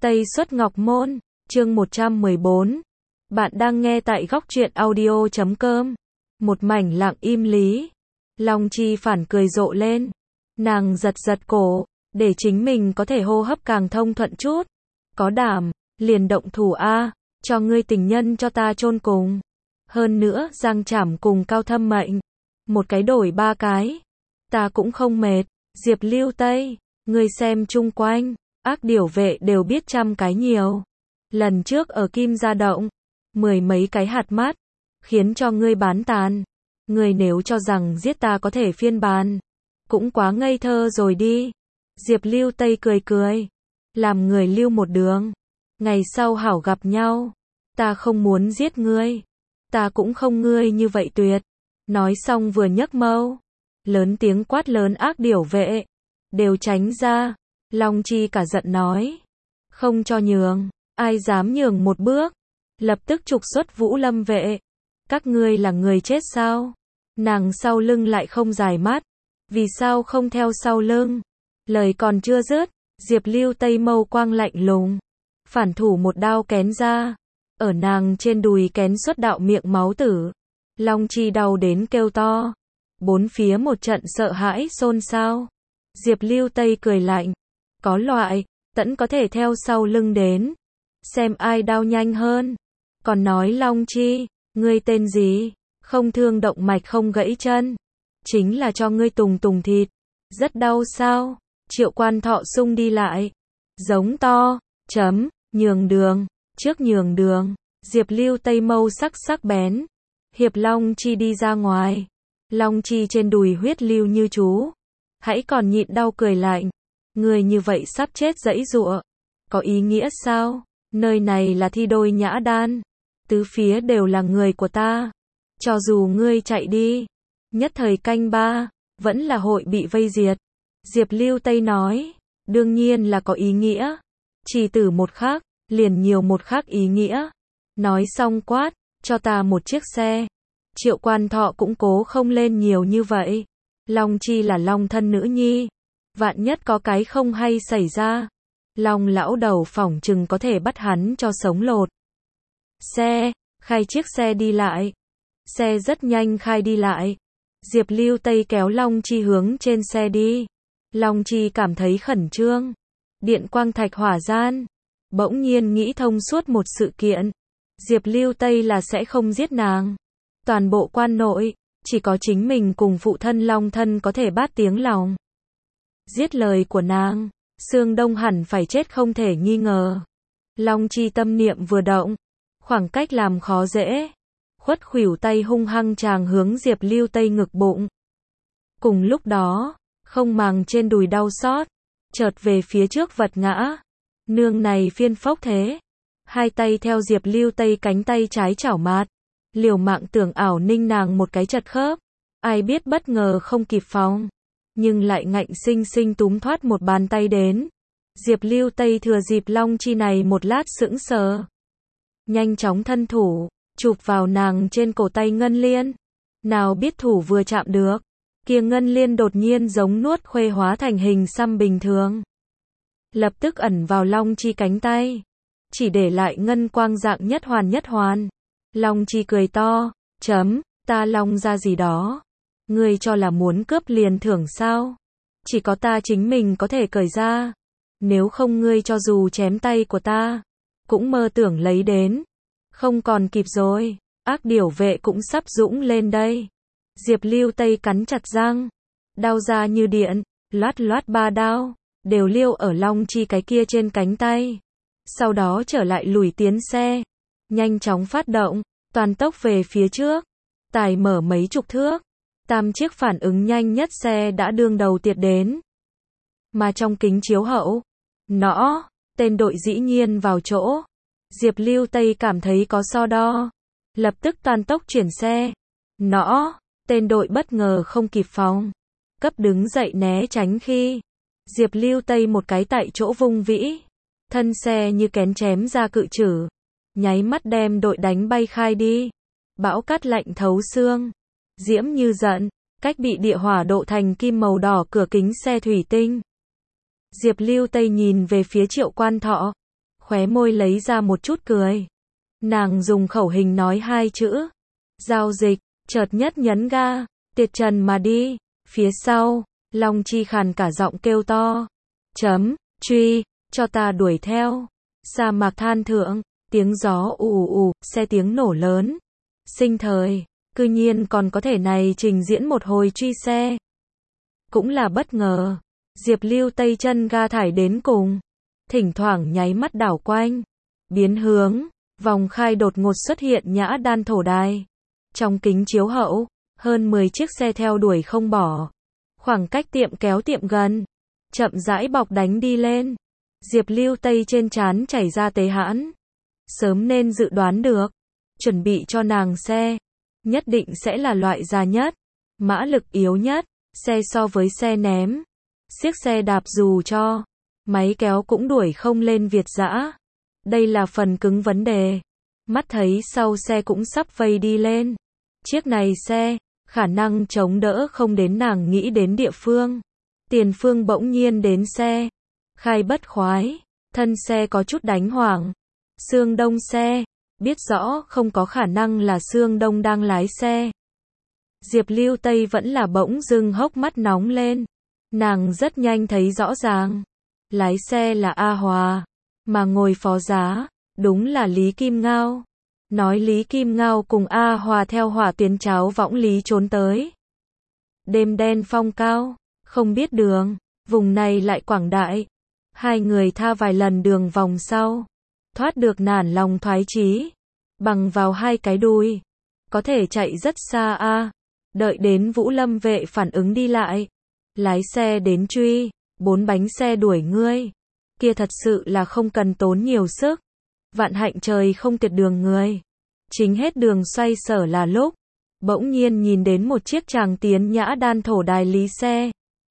Tây Xuất Ngọc Môn, chương 114. Bạn đang nghe tại góc truyện audio.com. Một mảnh lặng im lý. Long Chi phản cười rộ lên. Nàng giật giật cổ, để chính mình có thể hô hấp càng thông thuận chút. Có đảm, liền động thủ a, cho ngươi tình nhân cho ta chôn cùng. Hơn nữa, Giang Trảm cùng Cao Thâm mệnh. Một cái đổi ba cái. Ta cũng không mệt. Diệp Lưu Tây, ngươi xem chung quanh. Ác điểu vệ đều biết trăm cái nhiều. Lần trước ở Kim Gia Động, 10 mấy cái hạt mát, khiến cho ngươi bán tàn. Ngươi nếu cho rằng giết ta có thể phiên bản, cũng quá ngây thơ rồi đi. Diệp Lưu Tây cười cười, làm người lưu một đường. Ngày sau hảo gặp nhau, ta không muốn giết ngươi. Ta cũng không ngươi như vậy tuyệt. Nói xong vừa nhấc mâu, lớn tiếng quát lớn ác điểu vệ, đều tránh ra. Long Chi cả giận nói, không cho nhường, ai dám nhường một bước, lập tức trục xuất Vũ Lâm vệ. Các ngươi là người chết sao? Nàng sau lưng lại không dài mắt, vì sao không theo sau lưng? Lời còn chưa dứt, Diệp Lưu Tây mâu quang lạnh lùng, phản thủ một đao kén ra, ở nàng trên đùi kén xuất đạo miệng máu tử. Long Chi đau đến kêu to, bốn phía một trận sợ hãi xôn xao. Diệp Lưu Tây cười lạnh, có loại, tẫn có thể theo sau lưng đến, xem ai đau nhanh hơn. Còn nói Long Chi, ngươi tên gì? Không thương động mạch không gãy chân, chính là cho ngươi tùng tùng thịt. Rất đau sao? Triệu Quan Thọ sung đi lại, giống to, nhường đường, trước nhường đường. Diệp Lưu Tây mâu sắc bén, hiệp Long Chi đi ra ngoài. Long Chi trên đùi huyết lưu như chú, hãy còn nhịn đau cười lạnh. Người như vậy sắp chết giãy giụa, có ý nghĩa sao? Nơi này là Thi Đôi Nhã Đan, tứ phía đều là người của ta. Cho dù ngươi chạy đi, nhất thời canh ba, vẫn là hội bị vây diệt. Diệp Lưu Tây nói, đương nhiên là có ý nghĩa. Chỉ từ một khắc, liền nhiều một khắc ý nghĩa. Nói xong quát, cho ta một chiếc xe. Triệu Quan Thọ cũng cố không lên nhiều như vậy. Long Chi là Long thân nữ nhi, vạn nhất có cái không hay xảy ra, Long lão đầu phỏng chừng có thể bắt hắn cho sống lột. Xe, khai chiếc xe đi lại. Xe rất nhanh khai đi lại. Diệp Lưu Tây kéo Long Chi hướng trên xe đi. Long Chi cảm thấy khẩn trương. Điện quang thạch hỏa gian, bỗng nhiên nghĩ thông suốt một sự kiện. Diệp Lưu Tây là sẽ không giết nàng. Toàn bộ quan nội, chỉ có chính mình cùng phụ thân Long thân có thể bát tiếng lòng. Giết lời của nàng, Sương Đông hẳn phải chết không thể nghi ngờ. Long Chi tâm niệm vừa động, khoảng cách làm khó dễ, khuất khuỷu tay hung hăng chàng hướng Diệp Lưu Tây ngực bụng. Cùng lúc đó, không màng trên đùi đau xót, chợt về phía trước vật ngã. Nương này phiên phốc thế, hai tay theo Diệp Lưu Tây cánh tay trái chảo mát, liều mạng tưởng ảo ninh nàng một cái chật khớp. Ai biết bất ngờ không kịp phòng, nhưng lại ngạnh sinh sinh túm thoát một bàn tay đến. Diệp Lưu Tây thừa dịp Long Chi này một lát sững sờ, nhanh chóng thân thủ, chụp vào nàng trên cổ tay ngân liên. Nào biết thủ vừa chạm được, kia ngân liên đột nhiên giống nuốt khuê hóa thành hình xăm bình thường, lập tức ẩn vào Long Chi cánh tay, chỉ để lại ngân quang dạng nhất hoàn. Long Chi cười to, ta Long ra gì đó, ngươi cho là muốn cướp liền thưởng sao? Chỉ có ta chính mình có thể cởi ra, nếu không ngươi cho dù chém tay của ta, cũng mơ tưởng lấy đến. Không còn kịp rồi, ác điểu vệ cũng sắp dũng lên đây. Diệp Lưu Tây cắn chặt răng, đao ra như điện, loát ba đao, đều liêu ở Long Chi cái kia trên cánh tay. Sau đó trở lại lùi tiến xe, nhanh chóng phát động, toàn tốc về phía trước, tải mở mấy chục thước. Tam chiếc phản ứng nhanh nhất xe đã đương đầu tiệt đến. Mà trong kính chiếu hậu, tên đội dĩ nhiên vào chỗ. Diệp Lưu Tây cảm thấy có so đo, lập tức toàn tốc chuyển xe. Tên đội bất ngờ không kịp phòng, cấp đứng dậy né tránh khi Diệp Lưu Tây một cái tại chỗ vung vĩ, thân xe như kén chém ra cự trử, nháy mắt đem đội đánh bay khai đi. Bão cát lạnh thấu xương, diễm như giận, cách bị địa hỏa độ thành kim màu đỏ cửa kính xe thủy tinh. Diệp Lưu Tây nhìn về phía Triệu Quan Thọ, khóe môi lấy ra một chút cười. Nàng dùng khẩu hình nói hai chữ. Giao dịch, chợt nhất nhấn ga, tiệt trần mà đi. Phía sau, Long Chi khàn cả giọng kêu to. Truy, cho ta đuổi theo. Sa mạc than thượng, tiếng gió ù ù, xe tiếng nổ lớn. Sinh thời, cư nhiên còn có thể này trình diễn một hồi truy xe. Cũng là bất ngờ. Diệp Lưu Tây chân ga thải đến cùng. Thỉnh thoảng nháy mắt đảo quanh. Biến hướng, vòng khai đột ngột xuất hiện Nhã Đan thổ đài. Trong kính chiếu hậu, hơn 10 chiếc xe theo đuổi không bỏ. Khoảng cách tiệm kéo tiệm gần. Chậm rãi bọc đánh đi lên. Diệp Lưu Tây trên trán chảy ra tế hãn. Sớm nên dự đoán được. Chuẩn bị cho nàng xe. Nhất định sẽ là loại già nhất. Mã lực yếu nhất. Xe so với xe ném. Xiếc xe đạp dù cho. Máy kéo cũng đuổi không lên Việt dã. Đây là phần cứng vấn đề. Mắt thấy sau xe cũng sắp vây đi lên. Chiếc này xe, khả năng chống đỡ không đến nàng nghĩ đến địa phương. Tiền phương bỗng nhiên đến xe. Khai bất khoái. Thân xe có chút đánh hoảng. Sương Đông xe. Biết rõ không có khả năng là Sương Đông đang lái xe. Diệp Lưu Tây vẫn là bỗng dưng hốc mắt nóng lên. Nàng rất nhanh thấy rõ ràng. Lái xe là A Hòa. Mà ngồi phó giá, đúng là Lý Kim Ngao. Nói Lý Kim Ngao cùng A Hòa theo hỏa tuyến cháo võng lý trốn tới. Đêm đen phong cao, không biết đường, vùng này lại quảng đại. Hai người tha vài lần đường vòng sau. Thoát được nản lòng thoái chí. Bằng vào hai cái đùi. Có thể chạy rất xa a. Đợi đến Vũ Lâm vệ phản ứng đi lại. Lái xe đến truy. 4 bánh xe đuổi ngươi. Kia thật sự là không cần tốn nhiều sức. Vạn hạnh trời không tiệt đường người. Chính hết đường xoay sở là lúc. Bỗng nhiên nhìn đến một chiếc tràng tiến Nhã Đan thổ đài lý xe.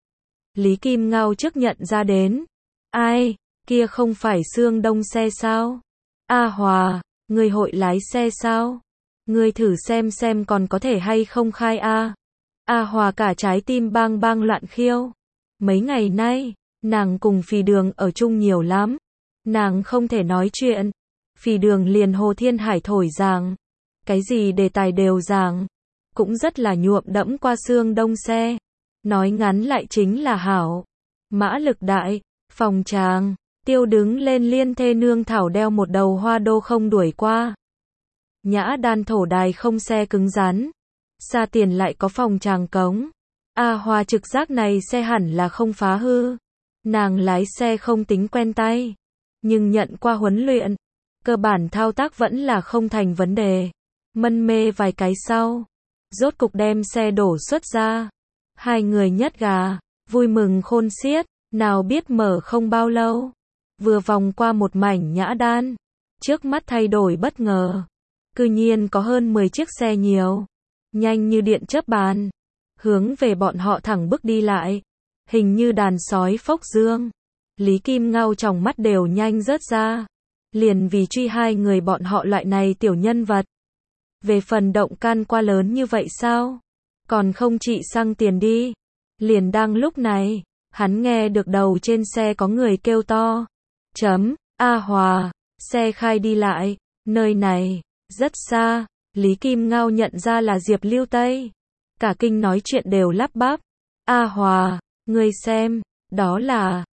Lý Kim Ngao trước nhận ra đến. Ai, kia không phải Sương Đông xe sao? A Hòa, người hội lái xe sao? Người thử xem còn có thể hay không khai a. A Hòa cả trái tim bang bang loạn khiêu. Mấy ngày nay, nàng cùng Phì Đường ở chung nhiều lắm. Nàng không thể nói chuyện. Phì Đường liền Hồ Thiên Hải thổi giảng. Cái gì đề tài đều giảng. Cũng rất là nhuộm đẫm qua Sương Đông xe. Nói ngắn lại chính là hảo. Mã lực đại, phòng tràng. Tiêu đứng lên liên thê nương thảo đeo một đầu hoa đô không đuổi qua. Nhã Đan thổ đài không xe cứng rắn. Xa tiền lại có phòng tràng cống. A Hòa trực giác này xe hẳn là không phá hư. Nàng lái xe không tính quen tay. Nhưng nhận qua huấn luyện. Cơ bản thao tác vẫn là không thành vấn đề. Mân mê vài cái sau. Rốt cục đem xe đổ xuất ra. Hai người nhất gà. Vui mừng khôn xiết. Nào biết mở không bao lâu. Vừa vòng qua một mảnh Nhã Đan. Trước mắt thay đổi bất ngờ. Cư nhiên có hơn 10 chiếc xe nhiều. Nhanh như điện chớp bàn. Hướng về bọn họ thẳng bước đi lại. Hình như đàn sói phốc dương. Lý Kim Ngao trong mắt đều nhanh rớt ra. Liền vì truy hai người bọn họ loại này tiểu nhân vật. Về phần động can qua lớn như vậy sao? Còn không trị xăng tiền đi. Liền đang lúc này, hắn nghe được đầu trên xe có người kêu to. A Hòa, xe khai đi lại, nơi này, rất xa. Lý Kim Ngao nhận ra là Diệp Lưu Tây. Cả kinh nói chuyện đều lắp bắp. A Hòa, ngươi xem, đó là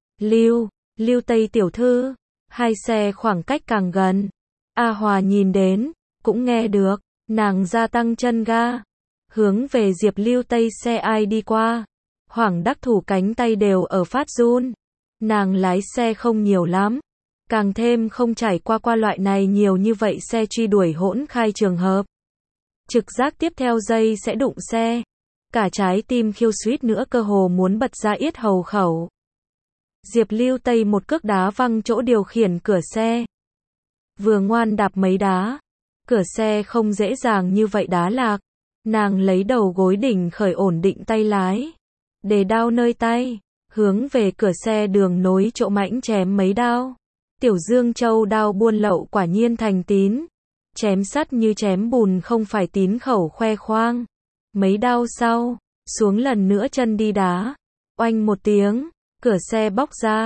Lưu Tây tiểu thư. Hai xe khoảng cách càng gần. A Hòa nhìn đến, cũng nghe được, nàng gia tăng chân ga. Hướng về Diệp Lưu Tây xe ai đi qua. Hoàng đắc thủ cánh tay đều ở phát run. Nàng lái xe không nhiều lắm. Càng thêm không trải qua loại này nhiều như vậy xe truy đuổi hỗn khai trường hợp. Trực giác tiếp theo giây sẽ đụng xe. Cả trái tim khiêu suýt nữa cơ hồ muốn bật ra yết hầu khẩu. Diệp Lưu Tây một cước đá văng chỗ điều khiển cửa xe. Vừa ngoan đạp mấy đá. Cửa xe không dễ dàng như vậy đá lạc. Nàng lấy đầu gối đỉnh khởi ổn định tay lái. Để đao nơi tay. Hướng về cửa xe đường nối chỗ mãnh chém mấy đao. Tiểu Dương Châu đao buôn lậu quả nhiên thành tín. Chém sắt như chém bùn không phải tín khẩu khoe khoang. Mấy đao sau, xuống lần nữa chân đi đá. Oanh một tiếng, cửa xe bóc ra.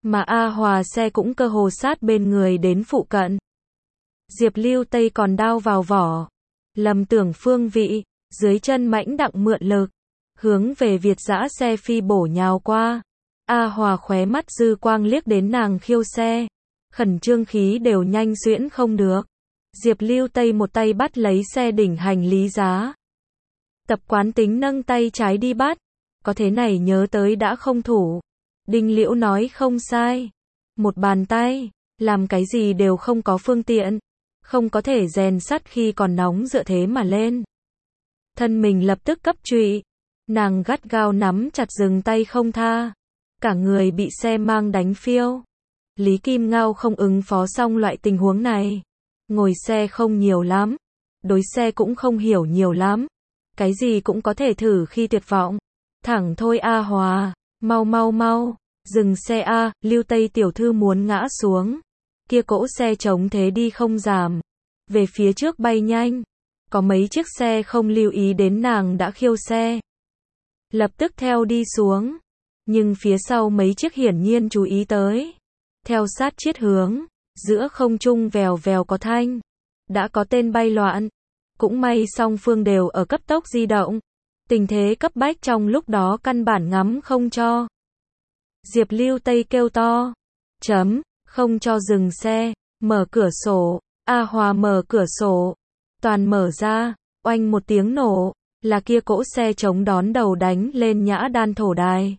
mà A Hòa xe cũng cơ hồ sát bên người đến phụ cận. Diệp Lưu Tây còn đao vào vỏ, lầm tưởng phương vị, dưới chân mãnh đặng mượn lực, hướng về Việt dã xe phi bổ nhào qua. A Hòa khóe mắt dư quang liếc đến nàng khiêu xe, khẩn trương khí đều nhanh xuyễn không được. Diệp Lưu Tây một tay bắt lấy xe đỉnh hành lý giá, tập quán tính nâng tay trái đi bắt, có thế này nhớ tới đã không thủ. Đinh Liễu nói không sai, một bàn tay, làm cái gì đều không có phương tiện, không có thể rèn sắt khi còn nóng dựa thế mà lên. Thân mình lập tức cấp trụy, nàng gắt gao nắm chặt dừng tay không tha, cả người bị xe mang đánh phiêu. Lý Kim Ngao không ứng phó xong loại tình huống này, ngồi xe không nhiều lắm, đối xe cũng không hiểu nhiều lắm, cái gì cũng có thể thử khi tuyệt vọng. Thẳng thôi A Hòa, mau mau mau, dừng xe A, Lưu Tây tiểu thư muốn ngã xuống. Kia cỗ xe chống thế đi không giảm, về phía trước bay nhanh. Có mấy chiếc xe không lưu ý đến nàng đã khiêu xe, lập tức theo đi xuống. Nhưng phía sau mấy chiếc hiển nhiên chú ý tới, theo sát chiết hướng, giữa không trung vèo vèo có thanh, đã có tên bay loạn. Cũng may song phương đều ở cấp tốc di động, tình thế cấp bách trong lúc đó căn bản ngắm không cho. Diệp Lưu Tây kêu to, không cho dừng xe, mở cửa sổ. A Hòa mở cửa sổ, toàn mở ra, oanh một tiếng nổ, là kia cỗ xe chống đón đầu đánh lên nhã đan thổ đài.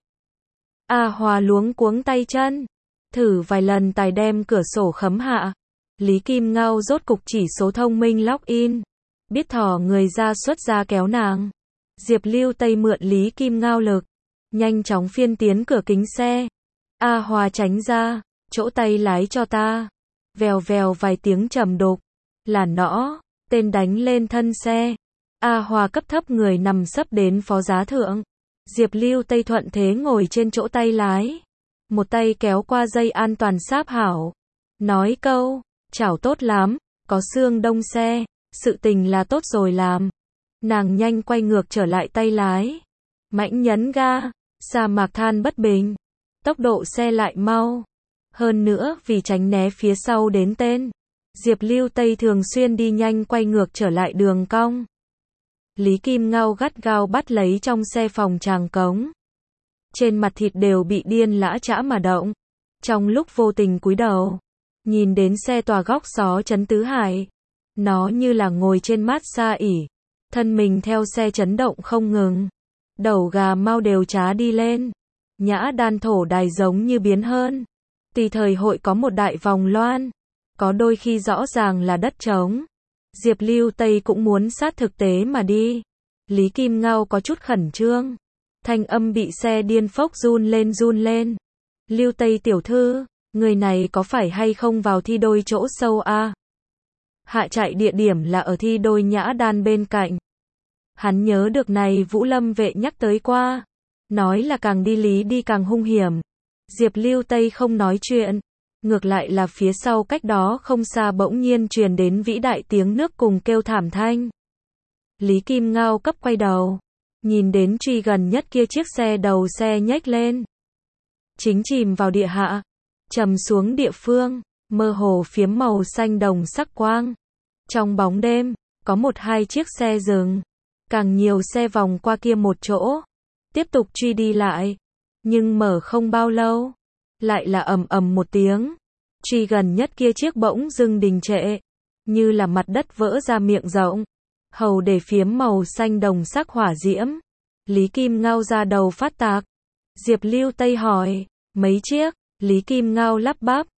A Hòa luống cuống tay chân, thử vài lần tài đem cửa sổ khấm hạ. Lý Kim Ngao rốt cục chỉ số thông minh login, biết thò người ra xuất ra kéo nàng. Diệp Lưu Tây mượn Lý Kim Ngao lực, nhanh chóng phiên tiến cửa kính xe. A Hòa tránh ra, chỗ tay lái cho ta. Vèo vèo vài tiếng trầm đục, là nõ, tên đánh lên thân xe. A Hòa cấp thấp người nằm sấp đến phó giá thượng. Diệp Lưu Tây thuận thế ngồi trên chỗ tay lái, một tay kéo qua dây an toàn sáp hảo, nói câu, chảo tốt lắm, có xương đông xe, sự tình là tốt rồi làm. Nàng nhanh quay ngược trở lại tay lái, mãnh nhấn ga, sa mạc than bất bình, tốc độ xe lại mau. Hơn nữa vì tránh né phía sau đến tên, Diệp Lưu Tây thường xuyên đi nhanh quay ngược trở lại đường cong. Lý Kim Ngao gắt gao bắt lấy trong xe phòng tràng cống. Trên mặt thịt đều bị điên lã chã mà động. Trong lúc vô tình cúi đầu, nhìn đến xe tòa góc xó chấn tứ hải. Nó như là ngồi trên mát xa ỉ, thân mình theo xe chấn động không ngừng. Đầu gà mau đều trá đi lên. Nhã đan thổ đài giống như biến hơn. Tùy thời hội có một đại vòng loan, có đôi khi rõ ràng là đất trống. Diệp Lưu Tây cũng muốn sát thực tế mà đi. Lý Kim Ngao có chút khẩn trương, thanh âm bị xe điên phốc run lên. Lưu Tây tiểu thư, người này có phải hay không vào thi đôi chỗ sâu a? Hạ trại địa điểm là ở thi đôi nhã đan bên cạnh. Hắn nhớ được này Vũ Lâm vệ nhắc tới qua, nói là càng đi lý đi càng hung hiểm. Diệp Lưu Tây không nói chuyện, ngược lại là phía sau cách đó không xa bỗng nhiên truyền đến vĩ đại tiếng nước cùng kêu thảm thanh. Lý Kim Ngao cấp quay đầu, nhìn đến truy gần nhất kia chiếc xe đầu xe nhếch lên, chính chìm vào địa hạ, trầm xuống địa phương, mơ hồ phiếm màu xanh đồng sắc quang. Trong bóng đêm, có một hai chiếc xe dừng, càng nhiều xe vòng qua kia một chỗ, tiếp tục truy đi lại. Nhưng mở không bao lâu, lại là ầm ầm một tiếng, truy gần nhất kia chiếc bỗng dưng đình trệ, như là mặt đất vỡ ra miệng rộng, hầu để phiếm màu xanh đồng sắc hỏa diễm. Lý Kim Ngao ra đầu phát tạc. Diệp Lưu Tây hỏi, mấy chiếc? Lý Kim Ngao lắp bắp,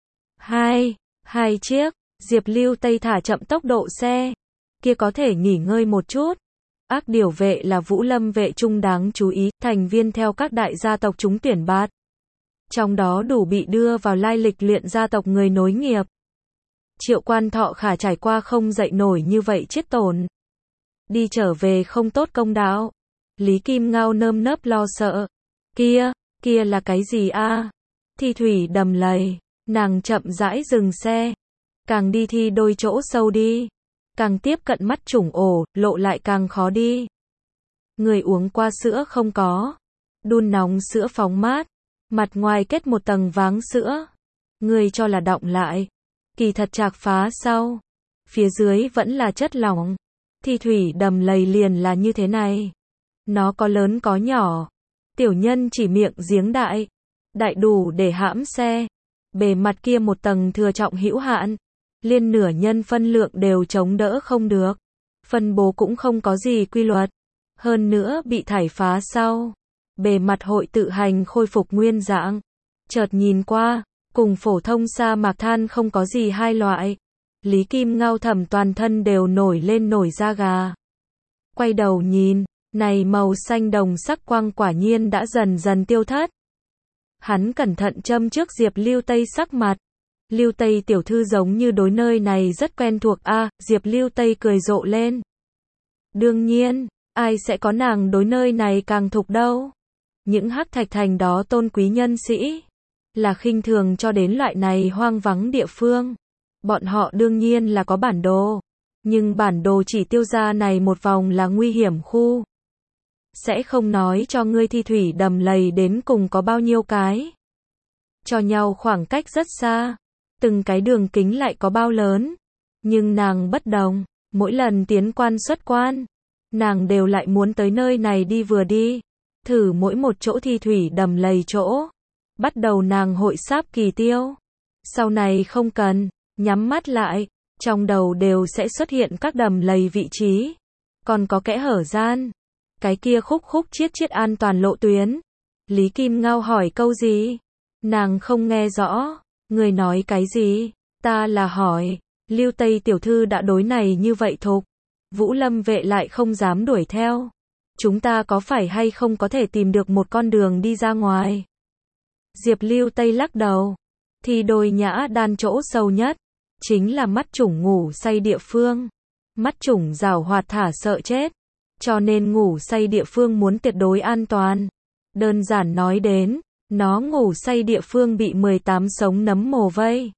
hai chiếc. Diệp Lưu Tây thả chậm tốc độ xe, kia có thể nghỉ ngơi một chút. Ác điểu vệ là Vũ Lâm vệ trung đáng chú ý, thành viên theo các đại gia tộc chúng tuyển bạt. Trong đó đủ bị đưa vào lai lịch luyện gia tộc người nối nghiệp. Triệu Quan Thọ Khả trải qua không dậy nổi như vậy chết tổn. Đi trở về không tốt công đạo. Lý Kim Ngao nơm nớp lo sợ. Kia là cái gì a? Thi thủy đầm lầy, nàng chậm rãi dừng xe. Càng đi thi đôi chỗ sâu đi, càng tiếp cận mắt trùng ổ, lộ lại càng khó đi. Người uống qua sữa không có, đun nóng sữa phóng mát, Mặt ngoài kết một tầng váng sữa. Ngươi cho là đọng lại. Kỳ thật chạc phá sau. Phía dưới vẫn là chất lỏng. Thi thủy đầm lầy liền là như thế này. Nó có lớn có nhỏ. Tiểu nhân chỉ miệng giếng đại. Đại đủ để hãm xe. Bề mặt kia một tầng thừa trọng hữu hạn. Liên nửa nhân phân lượng đều chống đỡ không được. Phân bố cũng không có gì quy luật. Hơn nữa bị thải phá sau. Bề mặt hội tự hành khôi phục nguyên dạng. Chợt nhìn qua, cùng phổ thông sa mạc than không có gì hai loại. Lý Kim Ngao thầm toàn thân đều nổi lên nổi da gà. Quay đầu nhìn, này màu xanh đồng sắc quang quả nhiên đã dần dần tiêu thất. Hắn cẩn thận châm trước Diệp Lưu Tây sắc mặt. Lưu Tây tiểu thư giống như đối nơi này rất quen thuộc a. Diệp Lưu Tây cười rộ lên. Đương nhiên, ai sẽ có nàng đối nơi này càng thục đâu. Những hắc thạch thành đó tôn quý nhân sĩ, là khinh thường cho đến loại này hoang vắng địa phương. Bọn họ đương nhiên là có bản đồ. Nhưng bản đồ chỉ tiêu ra này một vòng là nguy hiểm khu. Sẽ không nói cho ngươi thi thủy đầm lầy đến cùng có bao nhiêu cái. Cho nhau khoảng cách rất xa. Từng cái đường kính lại có bao lớn. Nhưng nàng bất đồng. Mỗi lần tiến quan xuất quan, nàng đều lại muốn tới nơi này đi vừa đi. Thử mỗi một chỗ thi thủy đầm lầy chỗ. Bắt đầu nàng hội sáp kỳ tiêu. Sau này không cần, nhắm mắt lại, trong đầu đều sẽ xuất hiện các đầm lầy vị trí. Còn có kẽ hở gian. Cái kia khúc khúc chiết chiết an toàn lộ tuyến. Lý Kim Ngao hỏi câu gì? Nàng không nghe rõ. Người nói cái gì? Ta là hỏi. Lưu Tây tiểu thư đã đối này như vậy thục. Vũ Lâm vệ lại không dám đuổi theo. Chúng ta có phải hay không có thể tìm được một con đường đi ra ngoài? Diệp Lưu Tây lắc đầu. Thì đôi nhã đan chỗ sâu nhất. Chính là mắt chủng ngủ say địa phương. Mắt chủng giảo hoạt thả sợ chết. Cho nên ngủ say địa phương muốn tuyệt đối an toàn. Đơn giản nói đến, nó ngủ say địa phương bị 18 sống nấm mồ vây.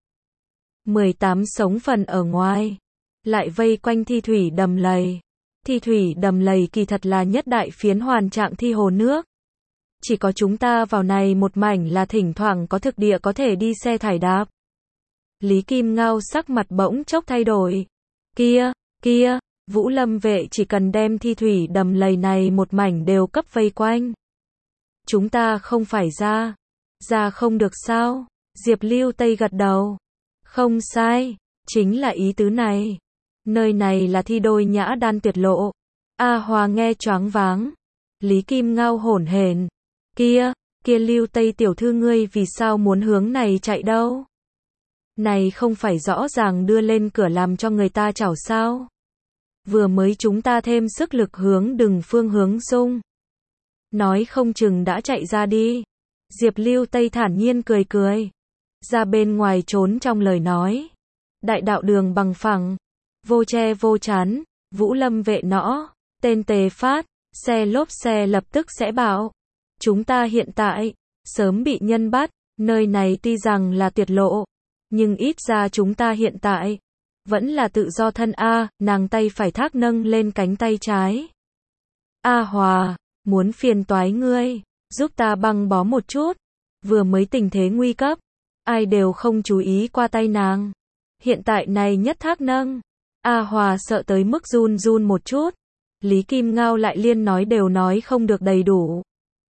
18 sống phần ở ngoài. Lại vây quanh thi thủy đầm lầy. Thi thủy đầm lầy kỳ thật là nhất đại phiến hoàn trạng thi hồ nước. Chỉ có chúng ta vào này một mảnh là thỉnh thoảng có thực địa có thể đi xe thải đạp. Lý Kim Ngao sắc mặt bỗng chốc thay đổi. Kia, Vũ Lâm vệ chỉ cần đem thi thủy đầm lầy này một mảnh đều cấp vây quanh. Chúng ta không phải ra không được sao? Diệp Lưu Tây gật đầu. Không sai, chính là ý tứ này. Nơi này là thi đôi nhã đan tuyệt lộ. A Hòa nghe choáng váng. Lý Kim Ngao hổn hển. Kia Lưu Tây tiểu thư ngươi vì sao muốn hướng này chạy đâu? Này không phải rõ ràng đưa lên cửa làm cho người ta chảo sao? Vừa mới chúng ta thêm sức lực hướng đừng phương hướng dung. Nói không chừng đã chạy ra đi. Diệp Lưu Tây thản nhiên cười cười. Ra bên ngoài trốn trong lời nói. Đại đạo đường bằng phẳng. Vô che vô chắn. Vũ Lâm vệ nõ. Tên Tề Phát. Xe lốp xe lập tức sẽ bảo. Chúng ta hiện tại. Sớm bị nhân bắt. Nơi này tuy rằng là tuyệt lộ. Nhưng ít ra chúng ta hiện tại. Vẫn là tự do thân A. Nàng tay phải thác nâng lên cánh tay trái. A Hòa. Muốn phiền toái ngươi. Giúp ta băng bó một chút. Vừa mới tình thế nguy cấp. Ai đều không chú ý qua tay nàng. Hiện tại này nhất thác nâng. A Hòa sợ tới mức run run một chút. Lý Kim Ngao lại liên nói đều nói không được đầy đủ.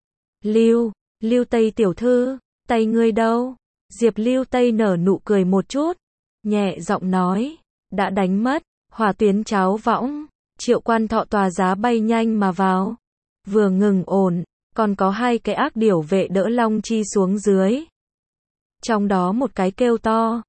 Lưu Tây tiểu thư, tay ngươi đâu? Diệp Lưu Tây nở nụ cười một chút. Nhẹ giọng nói. Đã đánh mất. Hỏa tuyến cháo võng. Triệu Quan Thọ tòa giá bay nhanh mà vào. Vừa ngừng ổn. Còn có hai cái ác điểu vệ đỡ Long Chi xuống dưới. Trong đó một cái kêu to.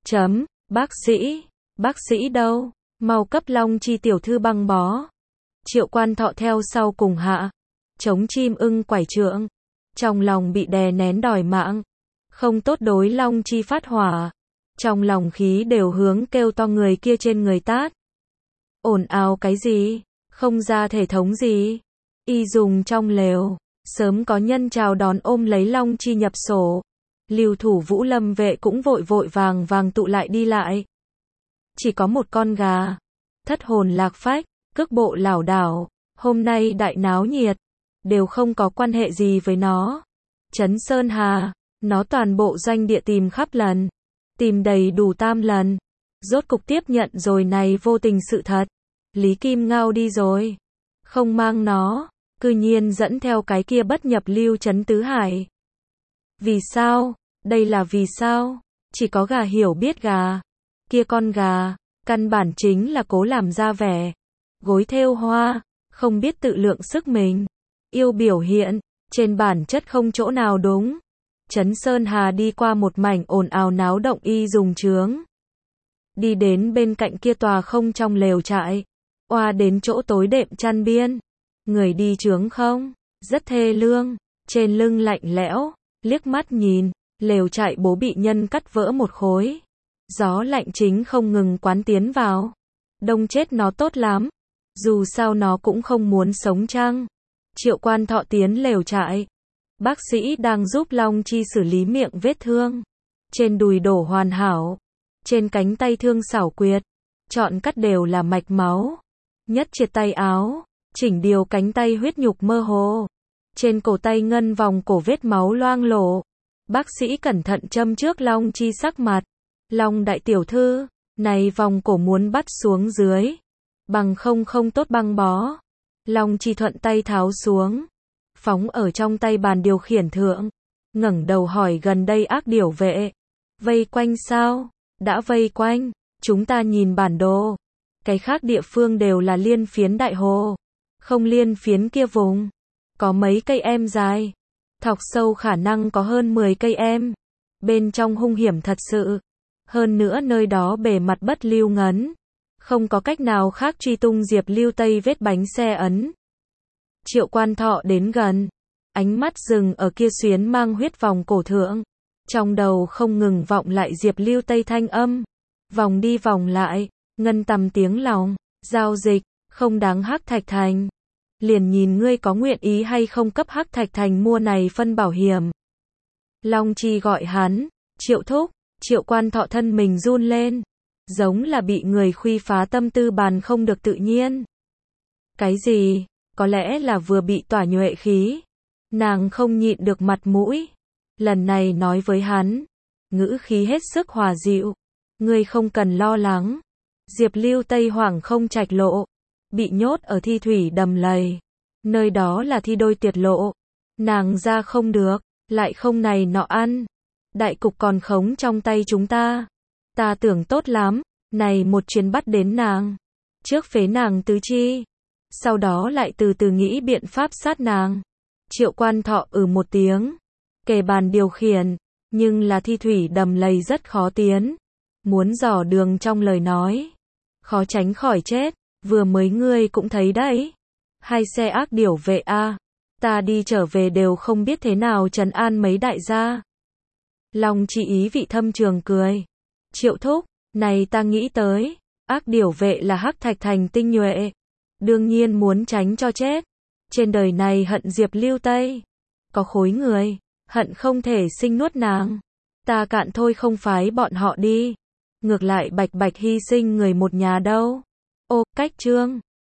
Bác sĩ đâu? Mau cấp Long Chi tiểu thư băng bó. Triệu Quan Thọ theo sau cùng hạ. Chống chim ưng quải trượng. Trong lòng bị đè nén đòi mạng. Không tốt đối Long Chi phát hỏa. Trong lòng khí đều hướng kêu to người kia trên người tát. Ồn ào cái gì? Không ra thể thống gì? Y dùng trong lều. Sớm có nhân chào đón ôm lấy Long Chi nhập sổ. Lưu thủ Vũ Lâm vệ cũng vội vàng tụ lại đi lại. Chỉ có một con gà. Thất hồn lạc phách, cước bộ lảo đảo. Hôm nay đại náo nhiệt. Đều không có quan hệ gì với nó. Trấn Sơn Hà, nó toàn bộ doanh địa tìm khắp lần, tìm đầy đủ 3 lần. Rốt cục tiếp nhận rồi này vô tình sự thật. Lý Kim Ngao đi rồi. Không mang nó, cư nhiên dẫn theo cái kia bất nhập lưu Trấn Tứ Hải. Vì sao? Đây là vì sao? Chỉ có gà hiểu biết gà. Kia con gà, căn bản chính là cố làm ra vẻ. Gối thêu hoa, không biết tự lượng sức mình. Yêu biểu hiện, trên bản chất không chỗ nào đúng. Trấn Sơn Hà đi qua một mảnh ồn ào náo động y dùng trướng. Đi đến bên cạnh kia tòa không trong lều trại. Oa đến chỗ tối đệm chăn biên. Người đi trướng không? Rất thê lương. Trên lưng lạnh lẽo. Liếc mắt nhìn. Lều trại bố bị nhân cắt vỡ một khối. Gió lạnh chính không ngừng quán tiến vào. Đông chết nó tốt lắm. Dù sao nó cũng không muốn sống chăng. Triệu Quan Thọ tiến lều trại. Bác sĩ đang giúp Long Chi xử lý miệng vết thương. Trên đùi đổ hoàn hảo. Trên cánh tay thương xảo quyệt. Chọn cắt đều là mạch máu. Nhất triệt tay áo. Chỉnh điều cánh tay huyết nhục mơ hồ. Trên cổ tay ngân vòng cổ vết máu loang lổ. Bác sĩ cẩn thận châm trước Long Chi sắc mặt. Long đại tiểu thư, này vòng cổ muốn bắt xuống dưới. Bằng không tốt băng bó. Long Chi thuận tay tháo xuống. Phóng ở trong tay bàn điều khiển thượng. Ngẩng đầu hỏi gần đây ác điểu vệ. Vây quanh sao? Đã vây quanh. Chúng ta nhìn bản đồ. Cái khác địa phương đều là liên phiến đại hồ. Không liên phiến kia vùng. Có mấy cây em dài. Thọc sâu khả năng có hơn 10 cây em. Bên trong hung hiểm thật sự. Hơn nữa nơi đó bề mặt bất lưu ngấn. Không có cách nào khác truy tung Diệp Lưu Tây vết bánh xe ấn. Triệu Quan Thọ đến gần. Ánh mắt dừng ở kia xuyến mang huyết vòng cổ thượng. Trong đầu không ngừng vọng lại Diệp Lưu Tây thanh âm. Vòng đi vòng lại. Ngân tầm tiếng lòng. Giao dịch. Không đáng Hắc Thạch Thành. Liền nhìn ngươi có nguyện ý hay không cấp Hắc Thạch Thành mua này phân bảo hiểm. Long Chi gọi hắn. Triệu thúc. Triệu Quan Thọ thân mình run lên. Giống là bị người khuy phá tâm tư bàn không được tự nhiên. Cái gì? Có lẽ là vừa bị tỏa nhuệ khí. Nàng không nhịn được mặt mũi. Lần này nói với hắn. Ngữ khí hết sức hòa dịu. Ngươi không cần lo lắng. Diệp Lưu Tây hoảng không trạch lộ. Bị nhốt ở thi thủy đầm lầy. Nơi đó là thi đôi tiệt lộ. Nàng ra không được. Lại không này nọ ăn. Đại cục còn khống trong tay chúng ta. Ta tưởng tốt lắm. Này một chuyến bắt đến nàng. Trước phế nàng tứ chi. Sau đó lại từ từ nghĩ biện pháp sát nàng. Triệu Quan Thọ một tiếng. Kề bàn điều khiển. Nhưng là thi thủy đầm lầy rất khó tiến. Muốn dò đường trong lời nói. Khó tránh khỏi chết. Vừa mới ngươi cũng thấy đấy. 2 xe ác điểu vệ a. Ta đi trở về đều không biết thế nào trấn an mấy đại gia. Long Chi ý vị thâm trường cười. Triệu thúc, này ta nghĩ tới. Ác điểu vệ là Hắc Thạch Thành tinh nhuệ. Đương nhiên muốn tránh cho chết. Trên đời này hận Diệp Lưu Tây. Có khối người. Hận không thể sinh nuốt nàng. Ta cạn thôi không phái bọn họ đi. Ngược lại bạch bạch hy sinh người một nhà đâu. Ô, cách chương.